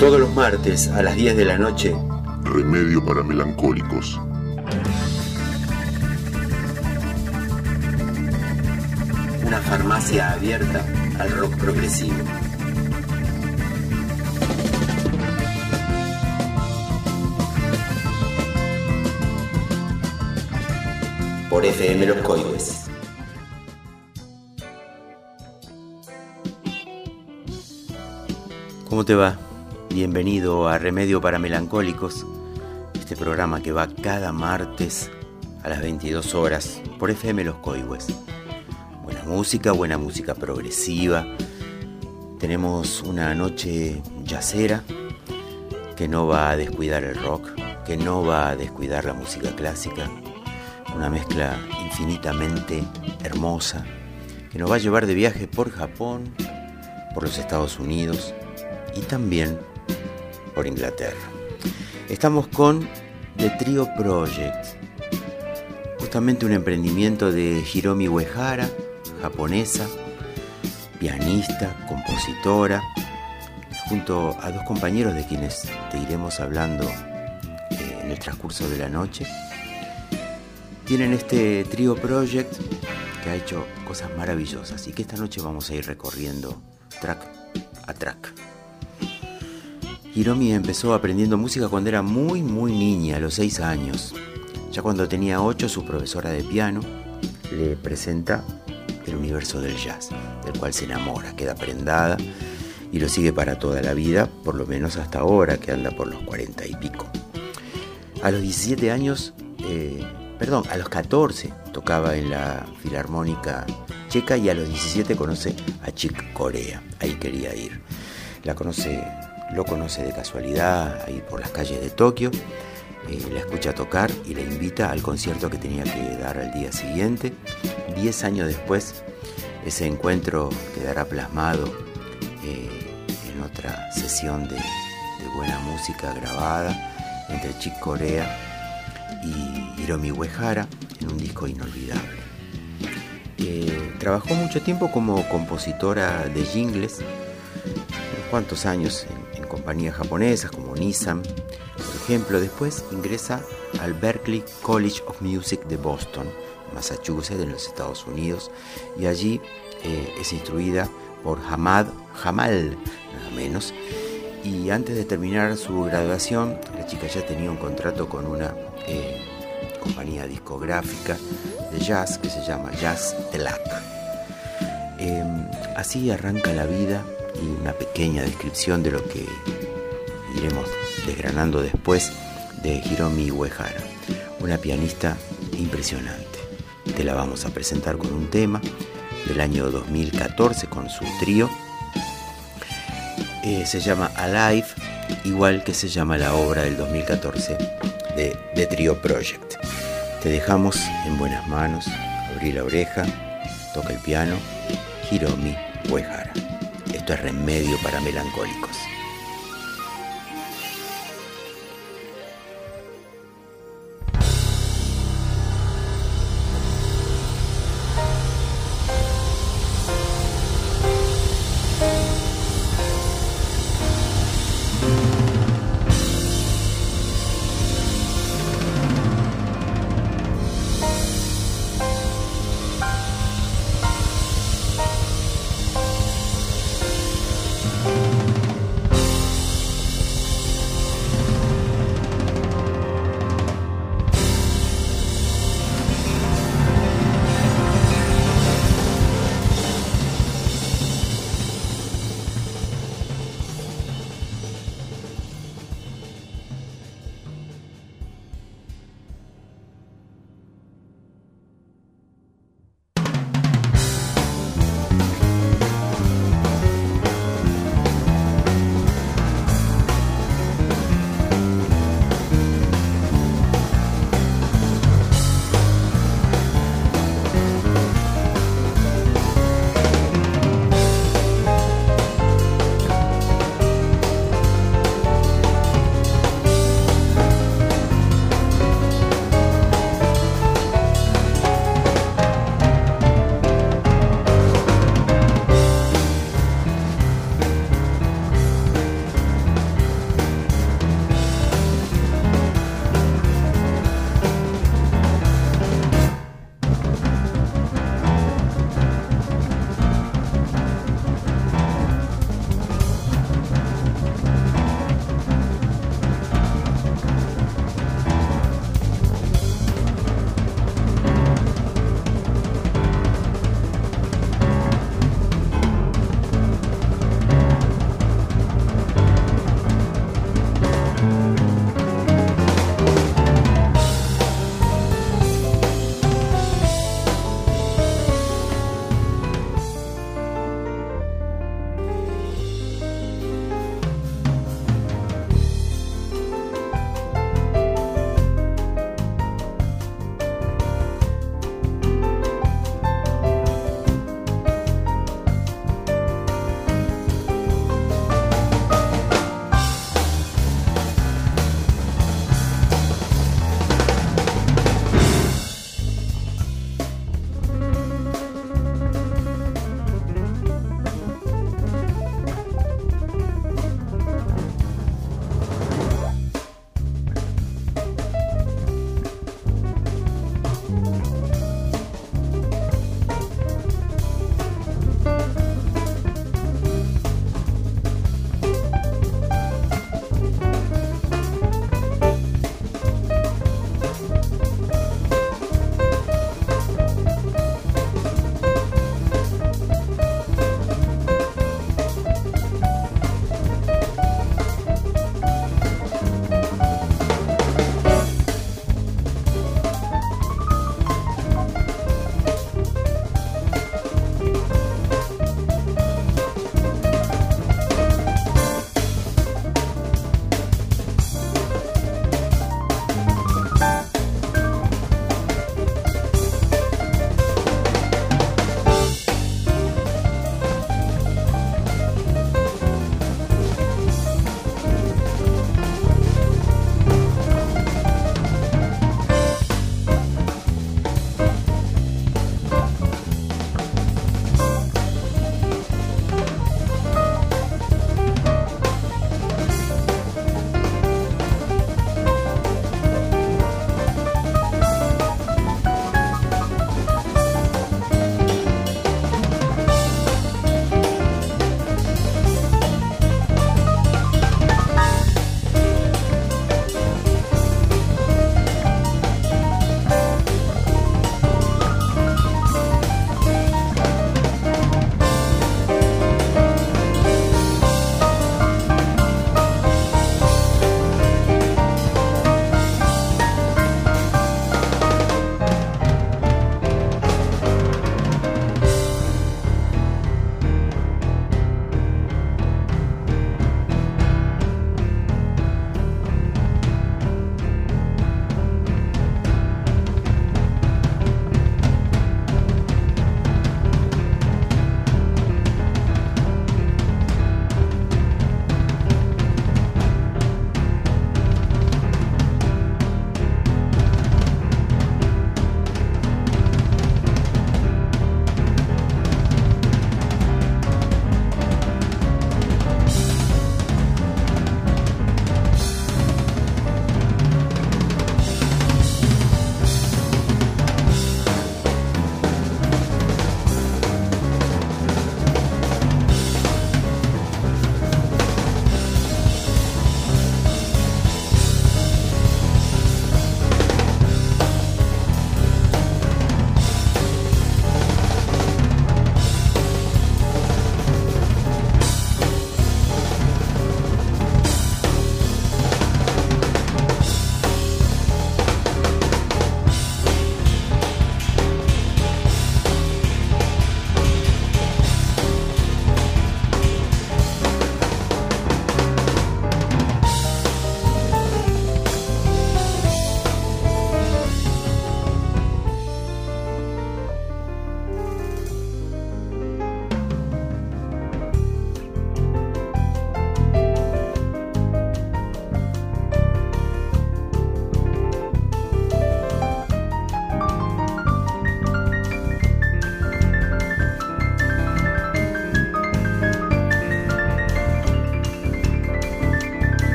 Todos los martes a las 10 de la noche. Remedio para melancólicos. Una farmacia abierta al rock progresivo. Por FM Los Coihues. ¿Cómo te va? Bienvenido a Remedio para Melancólicos, este programa que va cada martes a las 22 horas por FM Los Coihues. Buena música progresiva. Tenemos una noche jazzera que no va a descuidar el rock, que no va a descuidar la música clásica. Una mezcla infinitamente hermosa que nos va a llevar de viaje por Japón, por los Estados Unidos y también por Inglaterra. Estamos con The Trio Project, justamente un emprendimiento de Hiromi Uehara, japonesa, pianista, compositora, junto a dos compañeros de quienes te iremos hablando en el transcurso de la noche. Tienen este Trio Project que ha hecho cosas maravillosas y que esta noche vamos a ir recorriendo track a track. Hiromi empezó aprendiendo música cuando era muy niña, a los 6 años. Ya cuando tenía 8, su profesora de piano le presenta el universo del jazz, del cual se enamora, queda prendada y lo sigue para toda la vida, por lo menos hasta ahora, que anda por los 40 y pico. A los 17 años, a los 14 tocaba en la Filarmónica Checa y a los 17 conoce a Chick Corea. Ahí quería ir. Lo conoce de casualidad ahí por las calles de Tokio, la escucha tocar y la invita al concierto que tenía que dar al día siguiente. 10 años después, ese encuentro quedará plasmado en otra sesión de buena música grabada entre Chick Corea y Hiromi Uehara en un disco inolvidable. Trabajó mucho tiempo como compositora de jingles, unos cuantos años en compañías japonesas como Nissan, por ejemplo. Después ingresa al Berklee College of Music de Boston, Massachusetts, en los Estados Unidos, y allí es instruida por Jamal, nada menos. Y antes de terminar su graduación, la chica ya tenía un contrato con una compañía discográfica de jazz que se llama Jazz Delac. Así arranca la vida y una pequeña descripción de lo que iremos desgranando después de Hiromi Uehara, una pianista impresionante. Te la vamos a presentar con un tema del año 2014 con su trío. Se llama Alive, igual que se llama la obra del 2014 de The Trio Project. Te dejamos en buenas manos. Abrí la oreja, toca el piano, Hiromi Uehara. Esto es Remedio para Melancólicos.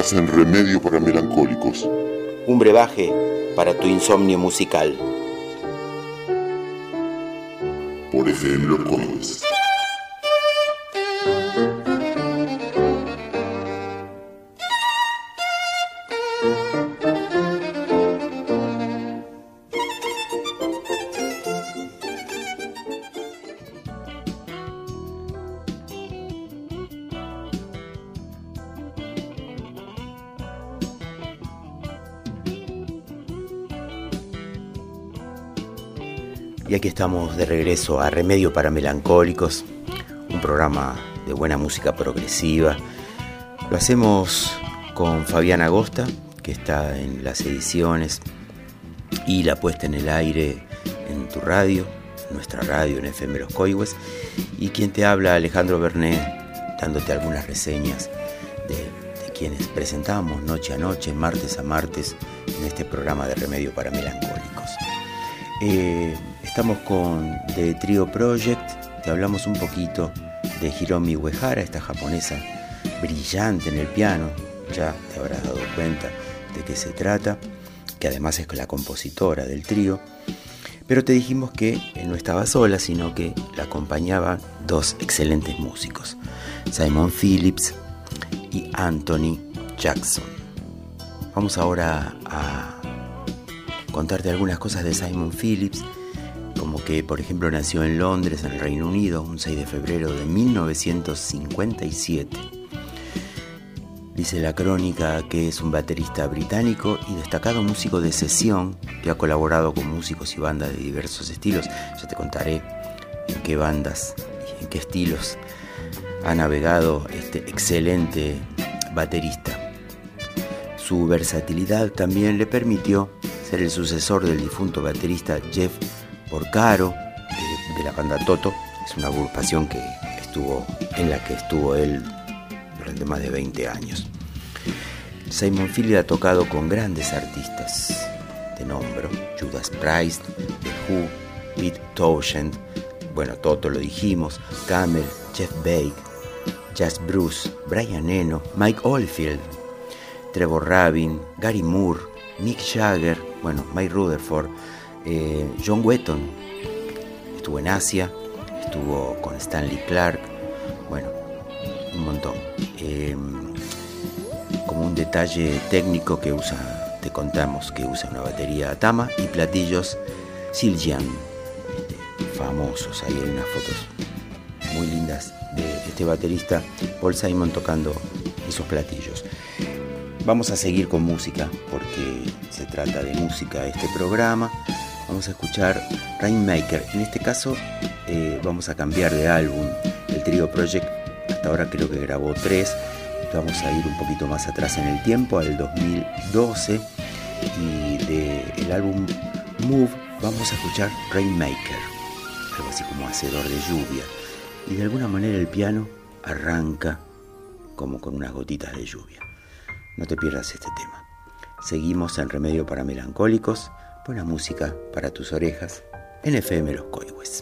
Estás en Remedio para Melancólicos. Un brebaje para tu insomnio musical. Por FM Los Coihues. Y aquí estamos de regreso a Remedio para Melancólicos, un programa de buena música progresiva. Lo hacemos con Fabián Agosta, que está en las ediciones y la puesta en el aire en tu radio, nuestra radio en FM Los Coihues, y quien te habla, Alejandro Bernet, dándote algunas reseñas de quienes presentamos noche a noche, martes a martes, en este programa de Remedio para Melancólicos. Estamos con The Trio Project, te hablamos un poquito de Hiromi Uehara, esta japonesa brillante en el piano, ya te habrás dado cuenta de qué se trata, que además es la compositora del trío, pero te dijimos que no estaba sola, sino que la acompañaban dos excelentes músicos, Simon Phillips y Anthony Jackson. Vamos ahora a contarte algunas cosas de Simon Phillips, como que, por ejemplo, nació en Londres, en el Reino Unido, un 6 de febrero de 1957. Dice la crónica que es un baterista británico y destacado músico de sesión que ha colaborado con músicos y bandas de diversos estilos. Ya te contaré en qué bandas y en qué estilos ha navegado este excelente baterista. Su versatilidad también le permitió ser el sucesor del difunto baterista Jeff Porcaro de la banda Toto. Es una agrupación en la que estuvo él durante más de 20 años. Simon Phillips ha tocado con grandes artistas de nombre: Judas Priest, The Who, Pete Townshend, Toto lo dijimos, Camel, Jeff Beck, Jazz Bruce, Brian Eno, Mike Oldfield, Trevor Rabin, Gary Moore, Mick Jagger, Mike Rutherford, John Wetton. Estuvo en Asia, estuvo con Stanley Clarke, un montón. Como un detalle técnico que te contamos que usa una batería Tama y platillos Zildjian, famosos. Ahí hay unas fotos muy lindas de este baterista Paul Simon tocando esos platillos. Vamos a seguir con música, porque se trata de música este programa. Vamos a escuchar Rainmaker. En este caso vamos a cambiar de álbum. El Trio Project hasta ahora creo que grabó 3. Vamos a ir un poquito más atrás en el tiempo, al 2012. Y del álbum Move vamos a escuchar Rainmaker, algo así como hacedor de lluvia. Y de alguna manera el piano arranca como con unas gotitas de lluvia. No te pierdas este tema. Seguimos en Remedio para Melancólicos, buena música para tus orejas, en FM Los Coihues.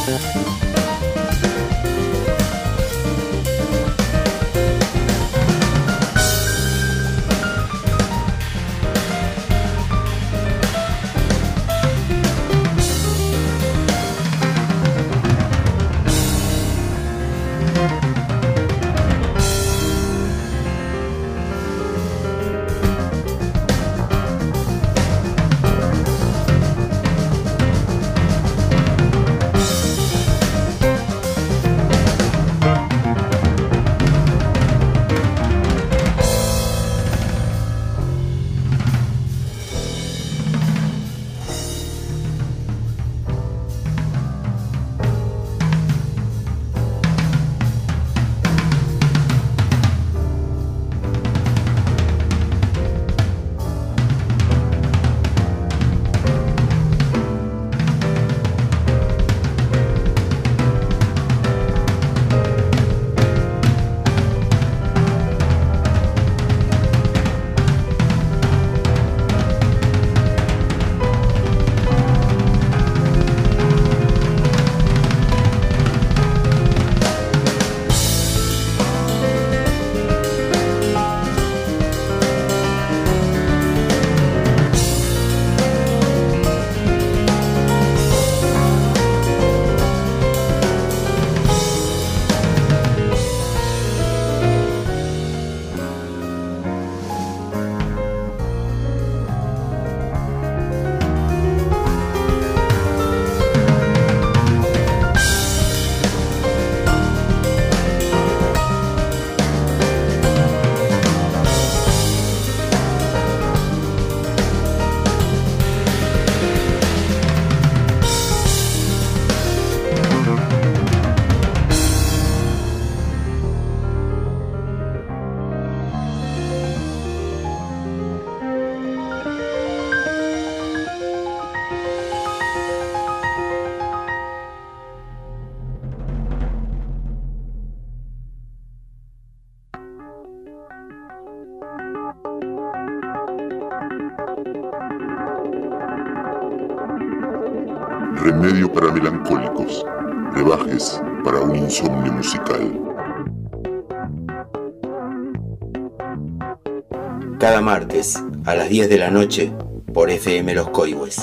Remedio para melancólicos, brebajes para un insomnio musical. Cada martes a las 10 de la noche por FM Los Coihues.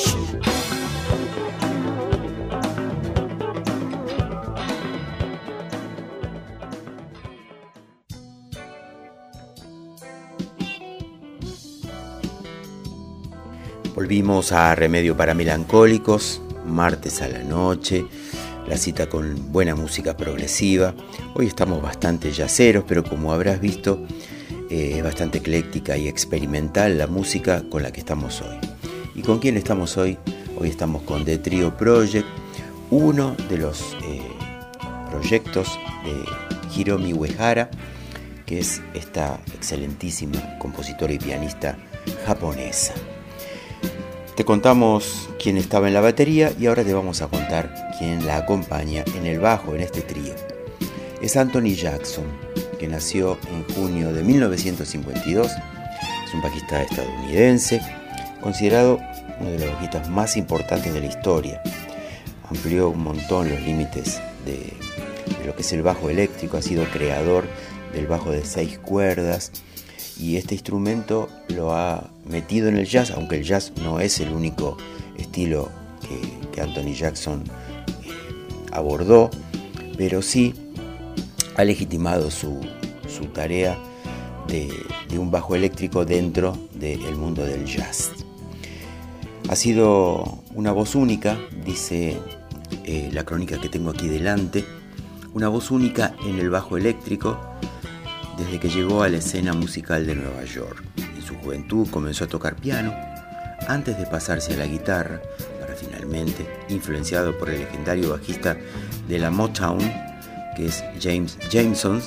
Volvimos a Remedio para Melancólicos, martes a la noche, la cita con buena música progresiva. Hoy estamos bastante yaceros, pero como habrás visto, es bastante ecléctica y experimental la música con la que estamos hoy. ¿Y con quién estamos hoy? Hoy estamos con The Trio Project, uno de los proyectos de Hiromi Uehara, que es esta excelentísima compositora y pianista japonesa. Te contamos quién estaba en la batería y ahora te vamos a contar quién la acompaña en el bajo en este trío. Es Anthony Jackson, que nació en junio de 1952. Es un bajista estadounidense, considerado uno de los bajistas más importantes de la historia. Amplió un montón los límites de lo que es el bajo eléctrico, ha sido creador del bajo de 6 cuerdas, y este instrumento lo ha metido en el jazz, aunque el jazz no es el único estilo que Anthony Jackson abordó, pero sí ha legitimado su tarea de un bajo eléctrico dentro del mundo del jazz. Ha sido una voz única, dice la crónica que tengo aquí delante, una voz única en el bajo eléctrico desde que llegó a la escena musical de Nueva York. En su juventud comenzó a tocar piano antes de pasarse a la guitarra, para finalmente, influenciado por el legendario bajista de la Motown, que es James Jameson,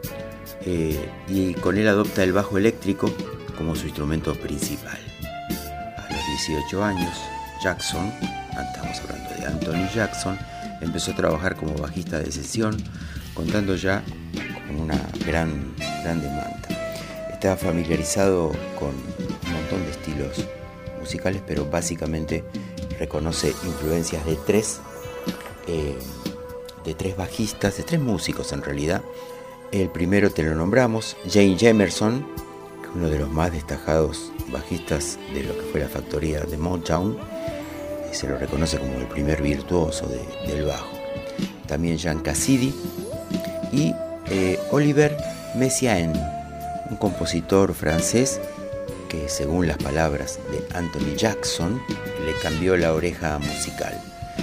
y con él adopta el bajo eléctrico como su instrumento principal. A los 18 años, Jackson, estamos hablando de Anthony Jackson, empezó a trabajar como bajista de sesión, contando ya con una gran demanda. Está familiarizado con un montón de estilos musicales, pero básicamente reconoce influencias de 3 de tres bajistas, de tres músicos en realidad. El primero te lo nombramos, Jane Jamerson, uno de los más destacados bajistas de lo que fue la factoría de Motown. Se lo reconoce como el primer virtuoso del bajo. También Jean Cassidy y Oliver Messiaen, un compositor francés que, según las palabras de Anthony Jackson, le cambió la oreja musical.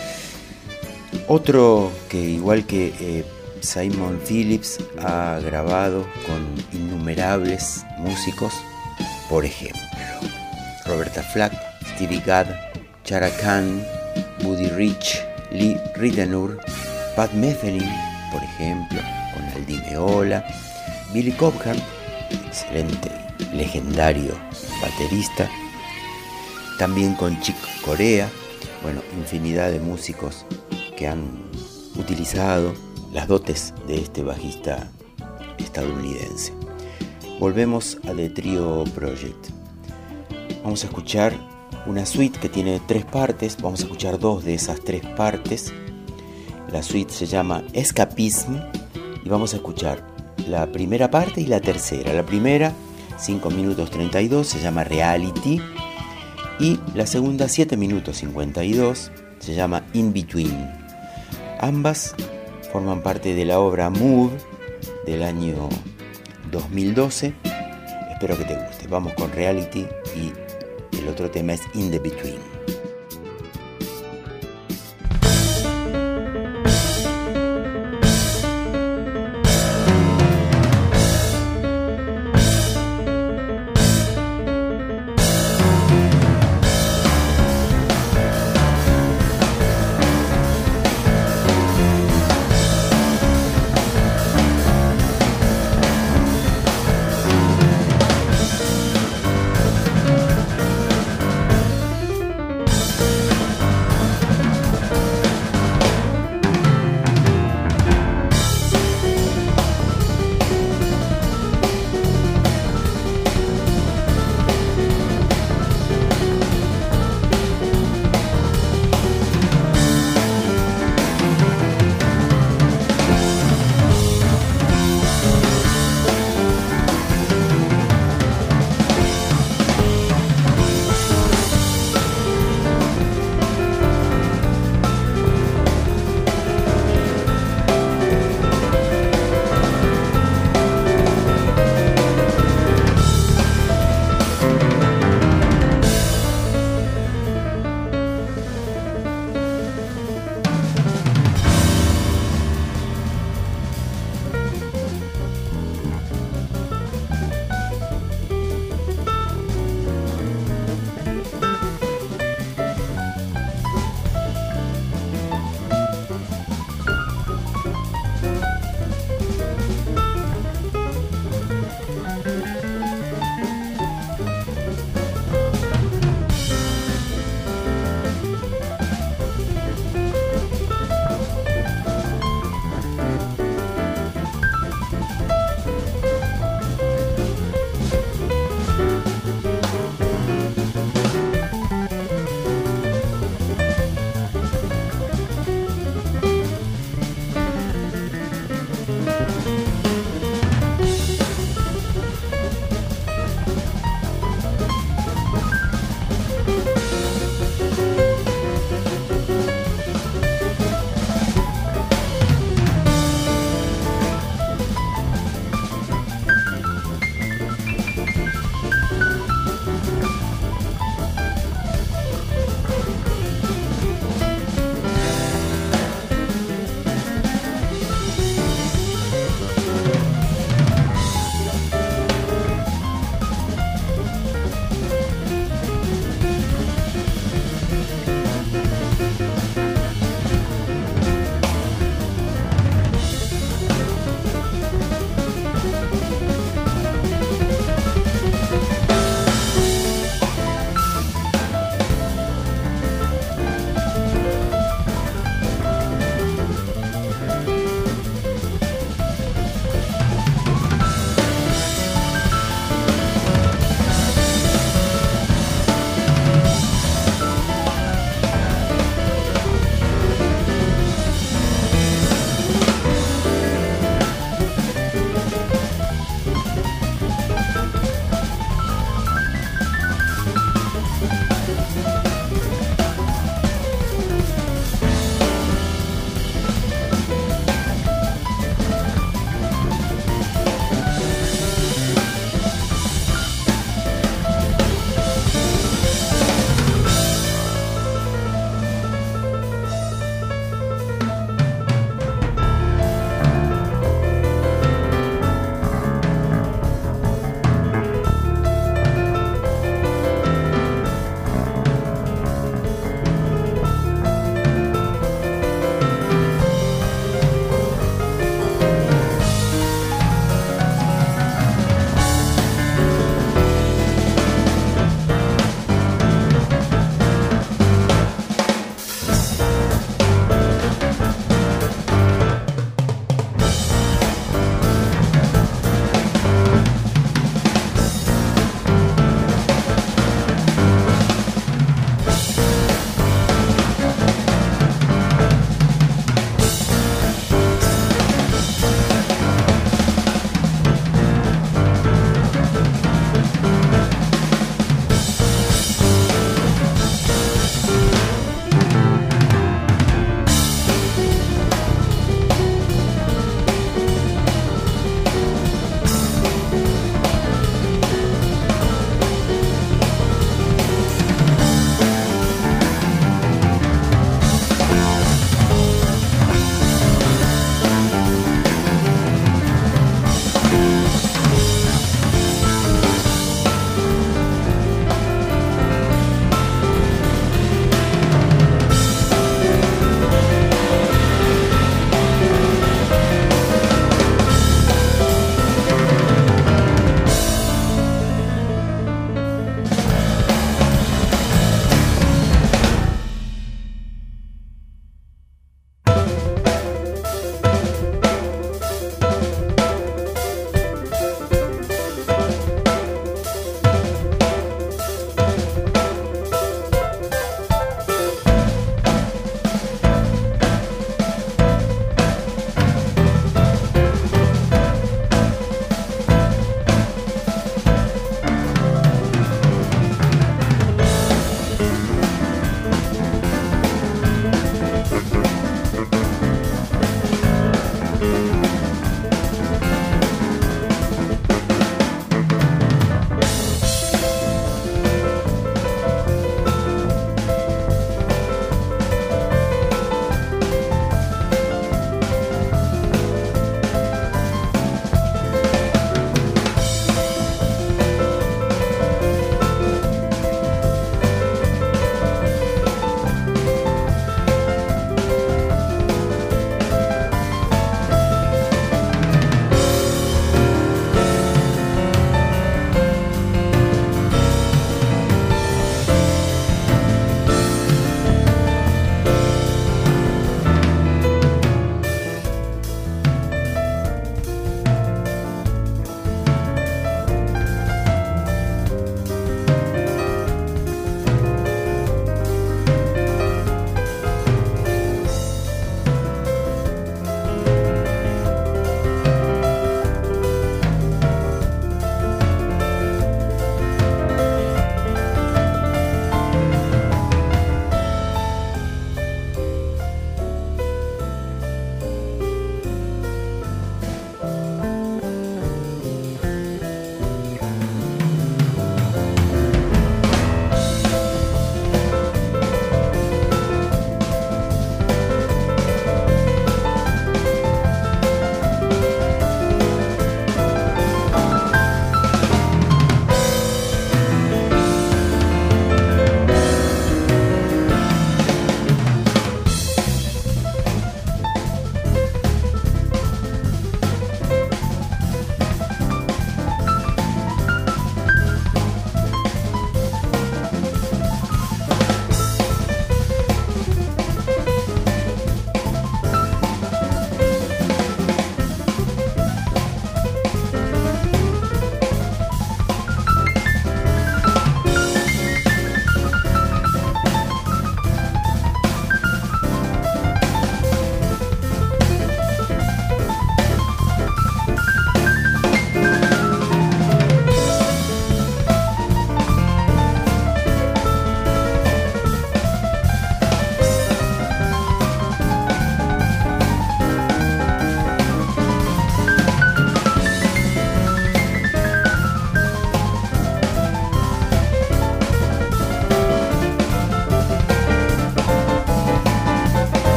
Otro que, igual que Simon Phillips, ha grabado con innumerables músicos, por ejemplo Roberta Flack, Stevie Gadd, Chaka Khan, Buddy Rich, Lee Ritenour, Pat Metheny, por ejemplo, con Aldi Meola, Billy Cobham, excelente, legendario baterista, también con Chick Corea, bueno, infinidad de músicos que han utilizado las dotes de este bajista estadounidense. Volvemos a The Trio Project. Vamos a escuchar una suite que tiene 3 partes. Vamos a escuchar 2 de esas 3 partes. La suite se llama Escapism y vamos a escuchar la primera parte y la tercera. La primera, 5 minutos 32, se llama Reality, y la segunda, 7 minutos 52, se llama In Between. Ambas forman parte de la obra Move del año 2012. Espero que te guste. Vamos con Reality y el otro tema es In the Between.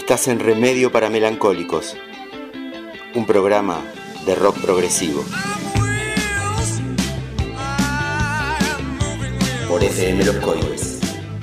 Estás en Remedio para Melancólicos, un programa de rock progresivo. Por FM Los Coihues.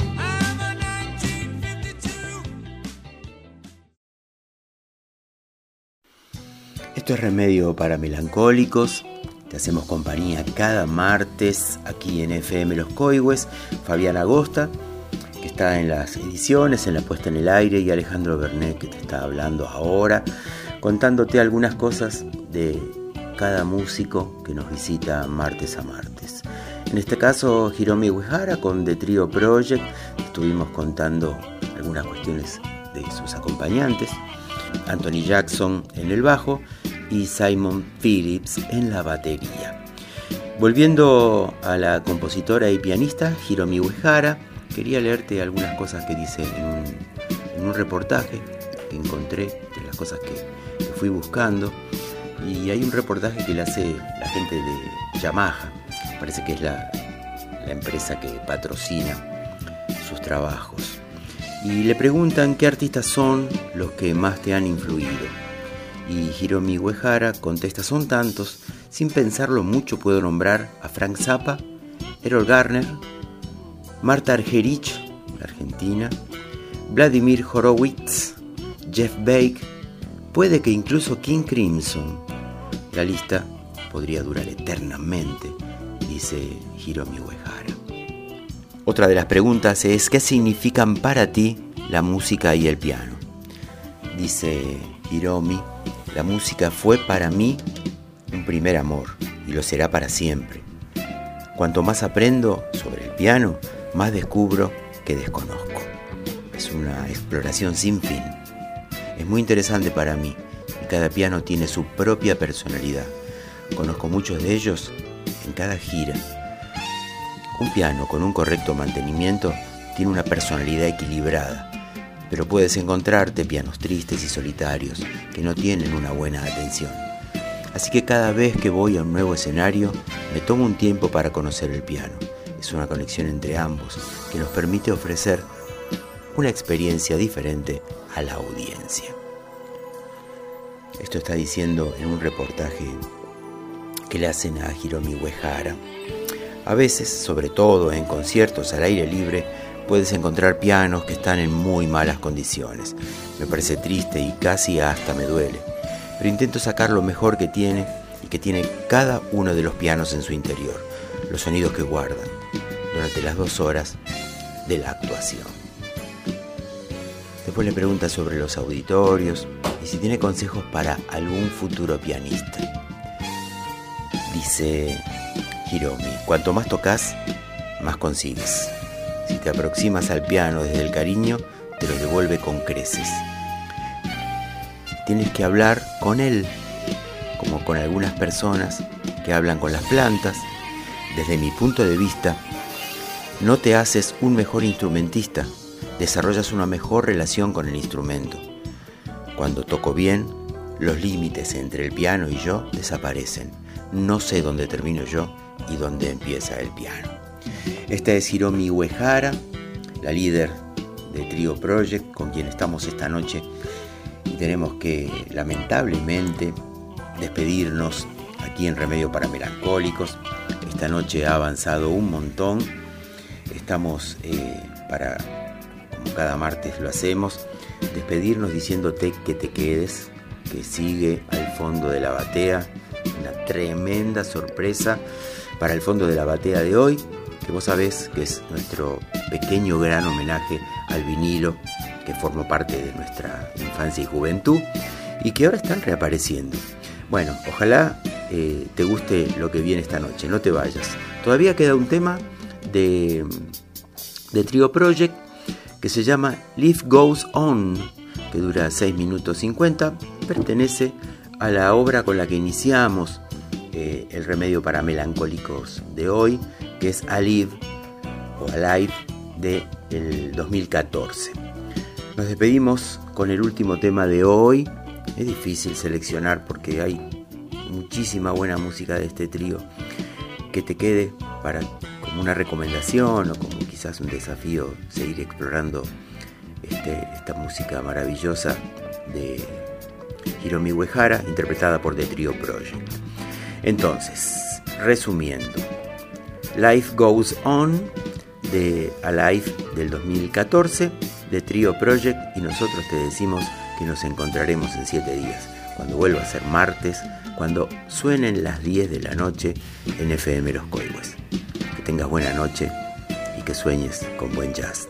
Esto es Remedio para Melancólicos. Te hacemos compañía cada martes aquí en FM Los Coihues. Fabián Agosta, que está en las ediciones, en la puesta en el aire, y Alejandro Bernet, que te está hablando ahora, contándote algunas cosas de cada músico que nos visita martes a martes. En este caso, Hiromi Uehara con The Trio Project. Estuvimos contando algunas cuestiones de sus acompañantes. Anthony Jackson en el bajo y Simon Phillips en la batería. Volviendo a la compositora y pianista Hiromi Uehara, quería leerte algunas cosas que dice en un reportaje que encontré, de las cosas que fui buscando. Y hay un reportaje que le hace la gente de Yamaha, parece que es la empresa que patrocina sus trabajos. Y le preguntan qué artistas son los que más te han influido. Y Hiromi Uehara contesta: son tantos, sin pensarlo mucho puedo nombrar a Frank Zappa, Errol Garner, Marta Argerich, la argentina, Vladimir Horowitz, Jeff Beck, puede que incluso King Crimson. La lista podría durar eternamente, dice Hiromi Uehara. Otra de las preguntas es: ¿qué significan para ti la música y el piano? Dice Hiromi: la música fue para mí un primer amor y lo será para siempre. Cuanto más aprendo sobre el piano, más descubro que desconozco. Es una exploración sin fin. Es muy interesante para mí y cada piano tiene su propia personalidad. Conozco muchos de ellos en cada gira. Un piano con un correcto mantenimiento tiene una personalidad equilibrada, pero puedes encontrarte pianos tristes y solitarios que no tienen una buena atención. Así que cada vez que voy a un nuevo escenario, me tomo un tiempo para conocer el piano. Es una conexión entre ambos que nos permite ofrecer una experiencia diferente a la audiencia. Esto está diciendo en un reportaje que le hacen a Hiromi Uehara. A veces, sobre todo en conciertos al aire libre, puedes encontrar pianos que están en muy malas condiciones. Me parece triste y casi hasta me duele, pero intento sacar lo mejor que tiene y que tiene cada uno de los pianos en su interior, los sonidos que guardan durante las 2 horas de la actuación. Después le pregunta sobre los auditorios y si tiene consejos para algún futuro pianista. Dice Hiromi: cuanto más tocas, más consigues. Si te aproximas al piano desde el cariño, te lo devuelve con creces. Tienes que hablar con él, como con algunas personas que hablan con las plantas. Desde mi punto de vista, no te haces un mejor instrumentista, desarrollas una mejor relación con el instrumento. Cuando toco bien, los límites entre el piano y yo desaparecen. No sé dónde termino yo y dónde empieza el piano. Esta es Hiromi Uehara, la líder de Trio Project, con quien estamos esta noche, y tenemos que lamentablemente despedirnos aquí en Remedio para Melancólicos. Esta noche ha avanzado un montón. Estamos como cada martes lo hacemos, despedirnos diciéndote que te quedes, que sigue al fondo de la batea una tremenda sorpresa para el fondo de la batea de hoy, que vos sabés que es nuestro pequeño gran homenaje al vinilo, que formó parte de nuestra infancia y juventud y que ahora están reapareciendo. Bueno, ojalá te guste lo que viene esta noche, no te vayas. Todavía queda un tema de Trio Project que se llama Life Goes On, que dura 6 minutos 50, pertenece a la obra con la que iniciamos el Remedio para Melancólicos de hoy, que es Alive o Alive del 2014. Nos despedimos con el último tema de hoy. Es difícil seleccionar porque hay muchísima buena música de este trío. Que te quede para como una recomendación o como quizás un desafío seguir explorando esta música maravillosa de Hiromi Uehara, interpretada por The Trio Project. Entonces, resumiendo, Life Goes On de Alive del 2014, The Trio Project, y nosotros te decimos que nos encontraremos en 7 días, cuando vuelva a ser martes, cuando suenen las 10 de la noche en FM Los Coihues. Que tengas buena noche y que sueñes con buen jazz.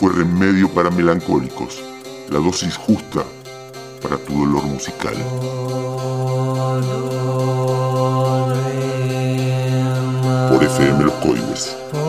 fue Remedio para Melancólicos, la dosis justa para tu dolor musical. Por FM Los Coihues.